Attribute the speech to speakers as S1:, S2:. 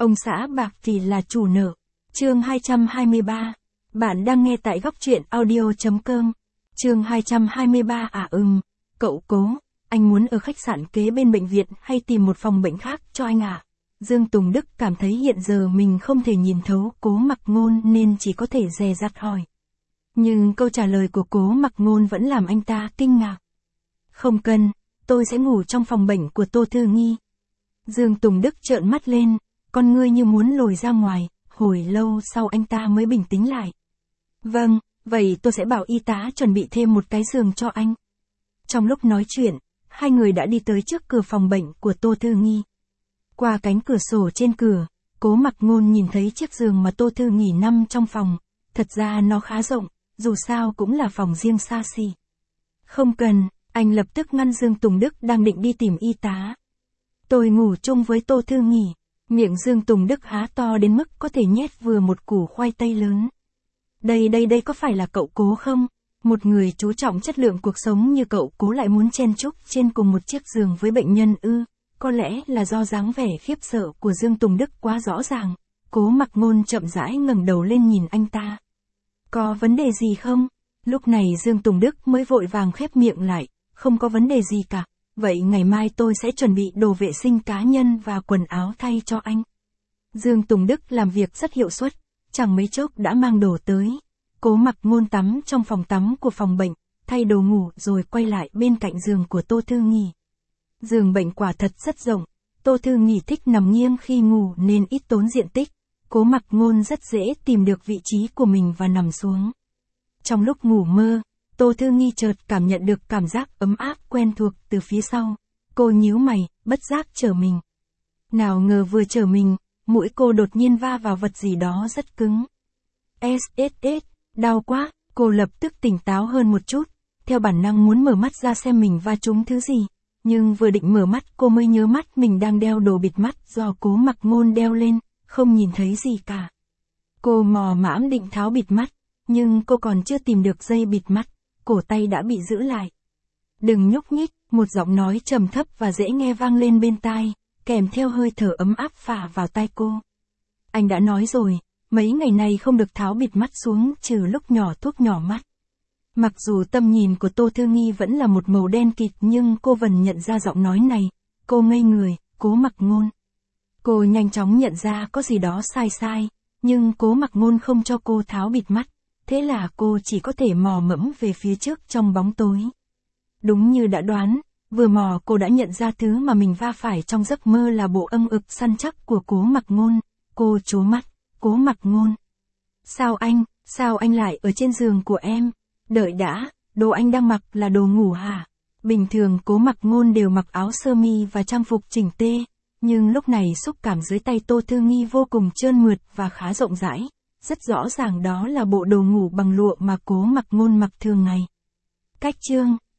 S1: Ông xã bạc thì là chủ nợ. Chương 223. Bạn đang nghe tại góc truyện audio.com. Chương 223. Cậu Cố, anh muốn ở khách sạn kế bên bệnh viện hay tìm một phòng bệnh khác cho anh à? Dương Tùng Đức cảm thấy hiện giờ mình không thể nhìn thấu Cố Mặc Ngôn nên chỉ có thể dè dặt hỏi. Nhưng câu trả lời của Cố Mặc Ngôn vẫn làm anh ta kinh ngạc. Không cần, tôi sẽ ngủ trong phòng bệnh của Tô Thư Nghi. Dương Tùng Đức trợn mắt lên, con ngươi như muốn lồi ra ngoài, hồi lâu sau anh ta mới bình tĩnh lại. Vâng, vậy tôi sẽ bảo y tá chuẩn bị thêm một cái giường cho anh. Trong lúc nói chuyện, hai người đã đi tới trước cửa phòng bệnh của Tô Thư Nghi. Qua cánh cửa sổ trên cửa, Cố Mặc Ngôn nhìn thấy chiếc giường mà Tô Thư Nghi nằm trong phòng. Thật ra nó khá rộng, dù sao cũng là phòng riêng xa xỉ. Không cần, anh lập tức ngăn Dương Tùng Đức đang định đi tìm y tá. Tôi ngủ chung với Tô Thư Nghi. Miệng Dương Tùng Đức há to đến mức có thể nhét vừa một củ khoai tây lớn. Đây có phải là cậu Cố không? Một người chú trọng chất lượng cuộc sống như cậu Cố lại muốn chen chúc trên cùng một chiếc giường với bệnh nhân ư? Có lẽ là do dáng vẻ khiếp sợ của Dương Tùng Đức quá rõ ràng. Cố Mặc Ngôn chậm rãi ngẩng đầu lên nhìn anh ta. Có vấn đề gì không? Lúc này Dương Tùng Đức mới vội vàng khép miệng lại. Không có vấn đề gì cả. Vậy ngày mai tôi sẽ chuẩn bị đồ vệ sinh cá nhân và quần áo thay cho anh. Dương Tùng Đức làm việc rất hiệu suất, chẳng mấy chốc đã mang đồ tới. Cố Mặc Ngôn tắm trong phòng tắm của phòng bệnh, thay đồ ngủ rồi quay lại bên cạnh giường của Tô Thư Nghi. Giường bệnh quả thật rất rộng, Tô Thư Nghi thích nằm nghiêng khi ngủ nên ít tốn diện tích. Cố Mặc Ngôn rất dễ tìm được vị trí của mình và nằm xuống. Trong lúc ngủ mơ, Tô Thư Nghi chợt cảm nhận được cảm giác ấm áp quen thuộc từ phía sau. Cô nhíu mày, bất giác trở mình. Nào ngờ vừa trở mình, mũi cô đột nhiên va vào vật gì đó rất cứng. Đau quá, cô lập tức tỉnh táo hơn một chút, theo bản năng muốn mở mắt ra xem mình va trúng thứ gì. Nhưng vừa định mở mắt cô mới nhớ mắt mình đang đeo đồ bịt mắt do Cố Mặc Ngôn đeo lên, không nhìn thấy gì cả. Cô mò mẫm định tháo bịt mắt, nhưng cô còn chưa tìm được dây bịt mắt, cổ tay đã bị giữ lại. Đừng nhúc nhích, một giọng nói trầm thấp và dễ nghe vang lên bên tai, kèm theo hơi thở ấm áp phả vào tai cô. Anh đã nói rồi, mấy ngày nay không được tháo bịt mắt xuống trừ lúc nhỏ thuốc nhỏ mắt. Mặc dù tâm nhìn của Tô Thư Nghi vẫn là một màu đen kịt nhưng cô vẫn nhận ra giọng nói này. Cô ngây người, Cố Mặc Ngôn. Cô nhanh chóng nhận ra có gì đó sai, nhưng Cố Mặc Ngôn không cho cô tháo bịt mắt. Thế là cô chỉ có thể mò mẫm về phía trước trong bóng tối. Đúng như đã đoán, vừa mò cô đã nhận ra thứ mà mình va phải trong giấc mơ là bộ âng ực săn chắc của Cố Mặc Ngôn. Cô trố mắt, Cố Mặc Ngôn. Sao anh lại ở trên giường của em? Đợi đã, đồ anh đang mặc là đồ ngủ hả? Bình thường Cố Mặc Ngôn đều mặc áo sơ mi và trang phục chỉnh tê, nhưng lúc này xúc cảm dưới tay Tô Thư Nghi vô cùng trơn mượt và khá rộng rãi. Rất rõ ràng đó là bộ đồ ngủ bằng lụa mà Cố Mặc Ngôn mặc thường ngày. Cách chương